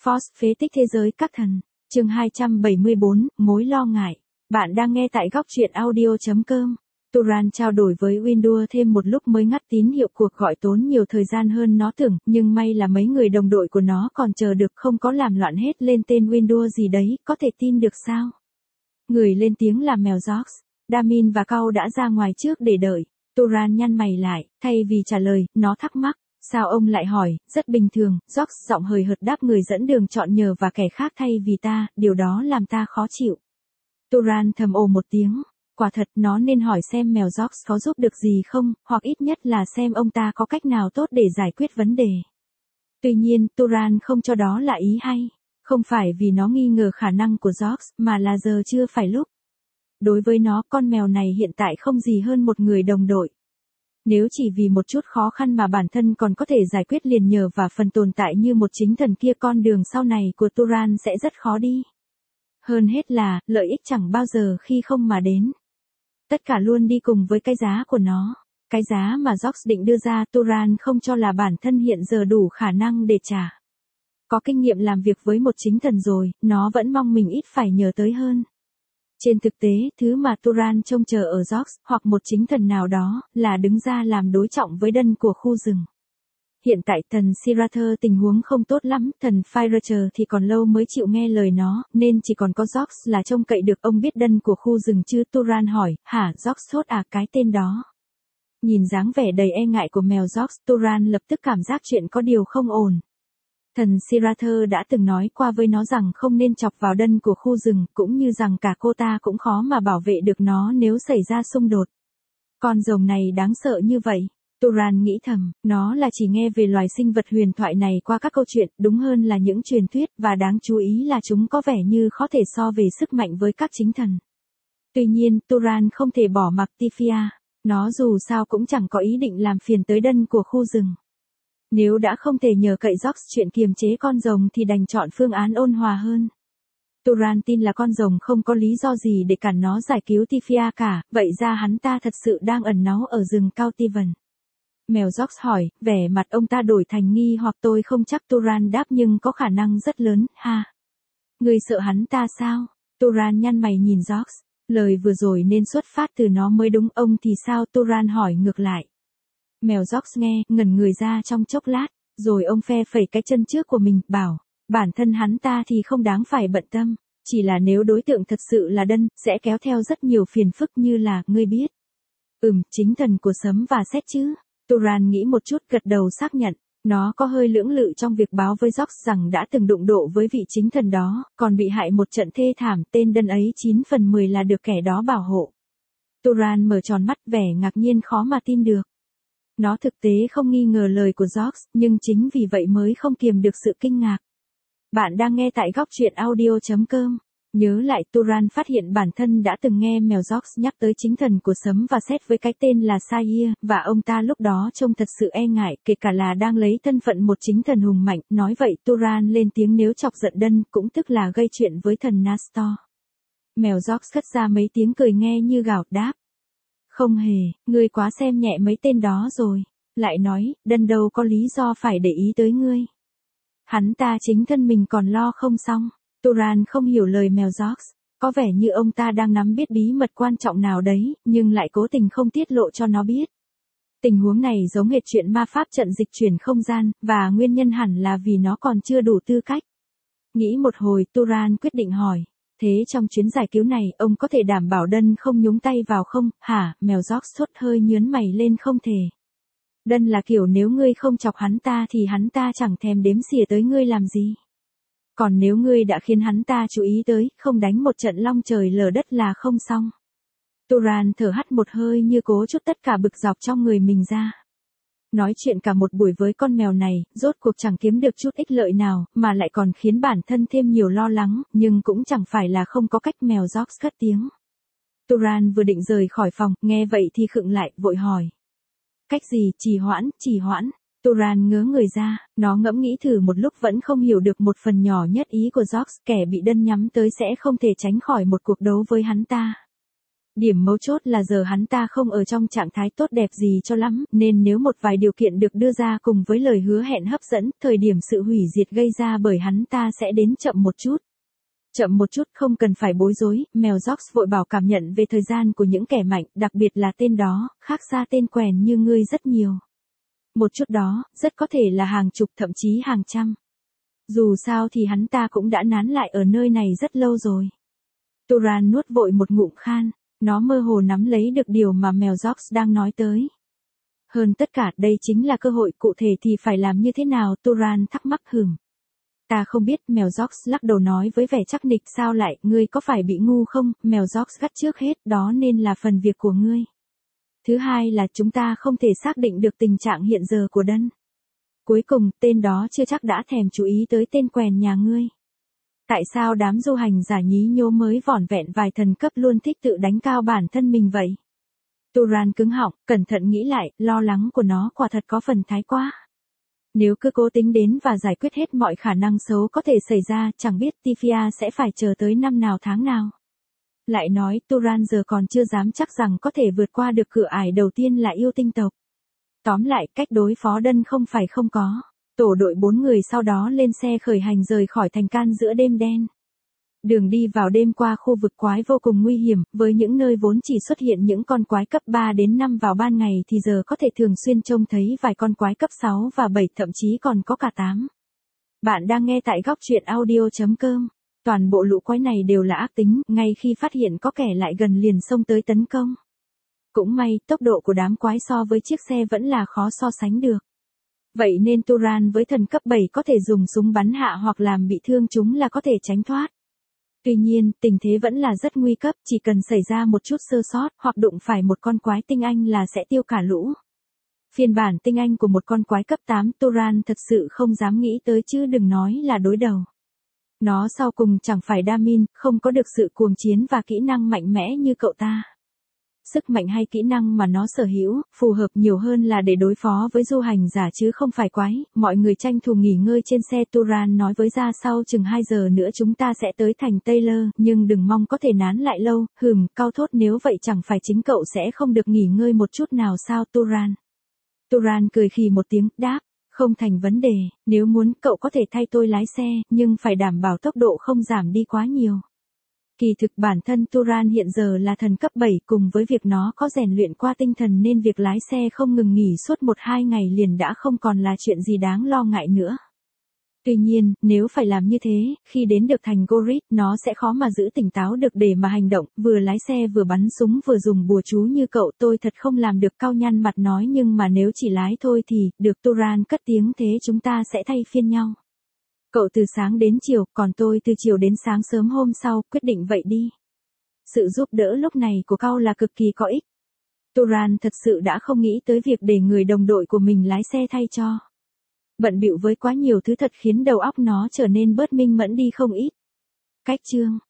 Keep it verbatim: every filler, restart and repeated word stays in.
Force phế tích thế giới các thần. Chương hai trăm bảy mươi bốn, mối lo ngại. Bạn đang nghe tại góc truyện audio chấm com. Turan trao đổi với Windows thêm một lúc mới ngắt tín hiệu, cuộc gọi tốn nhiều thời gian hơn nó tưởng, nhưng may là mấy người đồng đội của nó còn chờ được, không có làm loạn hết lên tên Windows gì đấy, có thể tin được sao? Người lên tiếng là mèo George. Damin và Cau đã ra ngoài trước để đợi. Turan nhăn mày lại, thay vì trả lời, nó thắc mắc. Sao ông lại hỏi? Rất bình thường, George giọng hời hợt đáp, người dẫn đường chọn nhờ và kẻ khác thay vì ta, điều đó làm ta khó chịu. Turan thầm ồ một tiếng. Quả thật nó nên hỏi xem mèo George có giúp được gì không, hoặc ít nhất là xem ông ta có cách nào tốt để giải quyết vấn đề. Tuy nhiên, Turan không cho đó là ý hay. Không phải vì nó nghi ngờ khả năng của George, mà là giờ chưa phải lúc. Đối với nó, con mèo này hiện tại không gì hơn một người đồng đội. Nếu chỉ vì một chút khó khăn mà bản thân còn có thể giải quyết liền nhờ và phần tồn tại như một chính thần kia, con đường sau này của Turan sẽ rất khó đi. Hơn hết là, lợi ích chẳng bao giờ khi không mà đến. Tất cả luôn đi cùng với cái giá của nó. Cái giá mà George định đưa ra, Turan không cho là bản thân hiện giờ đủ khả năng để trả. Có kinh nghiệm làm việc với một chính thần rồi, nó vẫn mong mình ít phải nhờ tới hơn. Trên thực tế, thứ mà Turan trông chờ ở George, hoặc một chính thần nào đó, là đứng ra làm đối trọng với đân của khu rừng. Hiện tại thần Sirathur tình huống không tốt lắm, thần Firecher thì còn lâu mới chịu nghe lời nó, nên chỉ còn có George là trông cậy được. Ông biết đân của khu rừng chứ? Turan hỏi. Hả? George sốt à? Cái tên đó. Nhìn dáng vẻ đầy e ngại của mèo George, Turan lập tức cảm giác chuyện có điều không ổn. Thần Sirathur đã từng nói qua với nó rằng không nên chọc vào đân của khu rừng, cũng như rằng cả cô ta cũng khó mà bảo vệ được nó nếu xảy ra xung đột. Con rồng này đáng sợ như vậy. Turan nghĩ thầm, nó là chỉ nghe về loài sinh vật huyền thoại này qua các câu chuyện, đúng hơn là những truyền thuyết, và đáng chú ý là chúng có vẻ như khó thể so về sức mạnh với các chính thần. Tuy nhiên, Turan không thể bỏ mặc Tifia. Nó dù sao cũng chẳng có ý định làm phiền tới đân của khu rừng. Nếu đã không thể nhờ cậy George chuyện kiềm chế con rồng thì đành chọn phương án ôn hòa hơn. Turan tin là con rồng không có lý do gì để cản nó giải cứu Tifia cả, vậy ra hắn ta thật sự đang ẩn náu ở rừng cao Tivan. Mèo George hỏi, vẻ mặt ông ta đổi thành nghi hoặc. Tôi không chắc, Turan đáp, nhưng có khả năng rất lớn, ha. Người sợ hắn ta sao? Turan nhăn mày nhìn George. Lời vừa rồi nên xuất phát từ nó mới đúng, ông thì sao? Turan hỏi ngược lại. Mèo George nghe, ngẩn người ra trong chốc lát, rồi ông phe phẩy cái chân trước của mình, bảo, bản thân hắn ta thì không đáng phải bận tâm, chỉ là nếu đối tượng thật sự là đân, sẽ kéo theo rất nhiều phiền phức như là, ngươi biết. Ừm, chính thần của sấm và sét chứ. Turan nghĩ một chút, gật đầu xác nhận. Nó có hơi lưỡng lự trong việc báo với George rằng đã từng đụng độ với vị chính thần đó, còn bị hại một trận thê thảm, tên đân ấy chín phần mười là được kẻ đó bảo hộ. Turan mở tròn mắt, vẻ ngạc nhiên khó mà tin được. Nó thực tế không nghi ngờ lời của George, nhưng chính vì vậy mới không kiềm được sự kinh ngạc. Bạn đang nghe tại góc truyện audio chấm com. Nhớ lại, Turan phát hiện bản thân đã từng nghe mèo George nhắc tới chính thần của sấm và sét với cái tên là Sair, và ông ta lúc đó trông thật sự e ngại, kể cả là đang lấy thân phận một chính thần hùng mạnh. Nói vậy, Turan lên tiếng nếu chọc giận đân, cũng tức là gây chuyện với thần Nastor. Mèo George khất ra mấy tiếng cười nghe như gào, đáp. Không hề, ngươi quá xem nhẹ mấy tên đó rồi. Lại nói, đân đâu có lý do phải để ý tới ngươi. Hắn ta chính thân mình còn lo không xong. Turan không hiểu lời mèo George. Có vẻ như ông ta đang nắm biết bí mật quan trọng nào đấy, nhưng lại cố tình không tiết lộ cho nó biết. Tình huống này giống hệt chuyện ma pháp trận dịch chuyển không gian, và nguyên nhân hẳn là vì nó còn chưa đủ tư cách. Nghĩ một hồi, Turan quyết định hỏi. Thế trong chuyến giải cứu này, ông có thể đảm bảo đân không nhúng tay vào không? Hả? Mèo George sốt hơi nhướn mày lên. Không thể. Đân là kiểu nếu ngươi không chọc hắn ta thì hắn ta chẳng thèm đếm xỉa tới ngươi làm gì. Còn nếu ngươi đã khiến hắn ta chú ý tới, không đánh một trận long trời lở đất là không xong. Turan thở hắt một hơi như cố trút tất cả bực dọc trong người mình ra. Nói chuyện cả một buổi với con mèo này, rốt cuộc chẳng kiếm được chút ích lợi nào, mà lại còn khiến bản thân thêm nhiều lo lắng, nhưng cũng chẳng phải là không có cách. Mèo George cất tiếng. Turan vừa định rời khỏi phòng, nghe vậy thì khựng lại, vội hỏi. Cách gì? Trì hoãn, trì hoãn. Turan ngớ người ra, nó ngẫm nghĩ thử một lúc vẫn không hiểu được một phần nhỏ nhất ý của George, kẻ bị đân nhắm tới sẽ không thể tránh khỏi một cuộc đấu với hắn ta. Điểm mấu chốt là giờ hắn ta không ở trong trạng thái tốt đẹp gì cho lắm, nên nếu một vài điều kiện được đưa ra cùng với lời hứa hẹn hấp dẫn, thời điểm sự hủy diệt gây ra bởi hắn ta sẽ đến chậm một chút. Chậm một chút không cần phải bối rối, mèo George vội bảo cảm nhận về thời gian của những kẻ mạnh, đặc biệt là tên đó, khác xa tên quèn như ngươi rất nhiều. Một chút đó, rất có thể là hàng chục thậm chí hàng trăm. Dù sao thì hắn ta cũng đã nán lại ở nơi này rất lâu rồi. Turan nuốt vội một ngụm khan, nó mơ hồ nắm lấy được điều mà mèo George đang nói tới. Hơn tất cả đây chính là cơ hội, cụ thể thì phải làm như thế nào, Turan thắc mắc hửng. Ta không biết, mèo George lắc đầu nói với vẻ chắc nịch. Sao lại, ngươi có phải bị ngu không? Mèo George gắt trước hết, đó nên là phần việc của ngươi. Thứ hai là chúng ta không thể xác định được tình trạng hiện giờ của Đân. Cuối cùng, tên đó chưa chắc đã thèm chú ý tới tên quèn nhà ngươi. Tại sao đám du hành giả nhí nhố mới vỏn vẹn vài thần cấp luôn thích tự đánh cao bản thân mình vậy? Turan cứng họng, cẩn thận nghĩ lại, lo lắng của nó quả thật có phần thái quá. Nếu cứ cố tính đến và giải quyết hết mọi khả năng xấu có thể xảy ra, chẳng biết Tifia sẽ phải chờ tới năm nào tháng nào. Lại nói, Turan giờ còn chưa dám chắc rằng có thể vượt qua được cửa ải đầu tiên là yêu tinh tộc. Tóm lại, cách đối phó Đân không phải không có. Tổ đội bốn người sau đó lên xe khởi hành rời khỏi thành can giữa đêm đen. Đường đi vào đêm qua khu vực quái vô cùng nguy hiểm, với những nơi vốn chỉ xuất hiện những con quái cấp ba đến năm vào ban ngày thì giờ có thể thường xuyên trông thấy vài con quái cấp sáu và bảy, thậm chí còn có cả tám. Bạn đang nghe tại góc truyện audio chấm com. Toàn bộ lũ quái này đều là ác tính, ngay khi phát hiện có kẻ lại gần liền xông tới tấn công. Cũng may, tốc độ của đám quái so với chiếc xe vẫn là khó so sánh được. Vậy nên Turan với thần cấp bảy có thể dùng súng bắn hạ hoặc làm bị thương chúng là có thể tránh thoát. Tuy nhiên, tình thế vẫn là rất nguy cấp, chỉ cần xảy ra một chút sơ sót, hoặc đụng phải một con quái tinh anh là sẽ tiêu cả lũ. Phiên bản tinh anh của một con quái cấp tám, Turan thật sự không dám nghĩ tới chứ đừng nói là đối đầu. Nó sau cùng chẳng phải Damin, không có được sự cuồng chiến và kỹ năng mạnh mẽ như cậu ta. Sức mạnh hay kỹ năng mà nó sở hữu, phù hợp nhiều hơn là để đối phó với du hành giả chứ không phải quái. Mọi người tranh thủ nghỉ ngơi trên xe. Turan nói với ra sau chừng hai giờ nữa chúng ta sẽ tới thành Taylor, nhưng đừng mong có thể nán lại lâu. Hừm, cao thốt, nếu vậy chẳng phải chính cậu sẽ không được nghỉ ngơi một chút nào sao Turan? Turan cười khì một tiếng, đáp, không thành vấn đề, nếu muốn cậu có thể thay tôi lái xe, nhưng phải đảm bảo tốc độ không giảm đi quá nhiều. Kỳ thực bản thân Turan hiện giờ là thần cấp bảy, cùng với việc nó có rèn luyện qua tinh thần nên việc lái xe không ngừng nghỉ suốt một hai ngày liền đã không còn là chuyện gì đáng lo ngại nữa. Tuy nhiên, nếu phải làm như thế, khi đến được thành Gorit, nó sẽ khó mà giữ tỉnh táo được để mà hành động, vừa lái xe vừa bắn súng vừa dùng bùa chú như cậu. Tôi thật không làm được, Cao nhăn mặt nói, nhưng mà nếu chỉ lái thôi thì, được. Turan cất tiếng, thế chúng ta sẽ thay phiên nhau. Cậu từ sáng đến chiều, còn tôi từ chiều đến sáng sớm hôm sau, quyết định vậy đi. Sự giúp đỡ lúc này của Cao là cực kỳ có ích. Turan thật sự đã không nghĩ tới việc để người đồng đội của mình lái xe thay cho. Bận bịu với quá nhiều thứ thật khiến đầu óc nó trở nên bớt minh mẫn đi không ít. Cách chương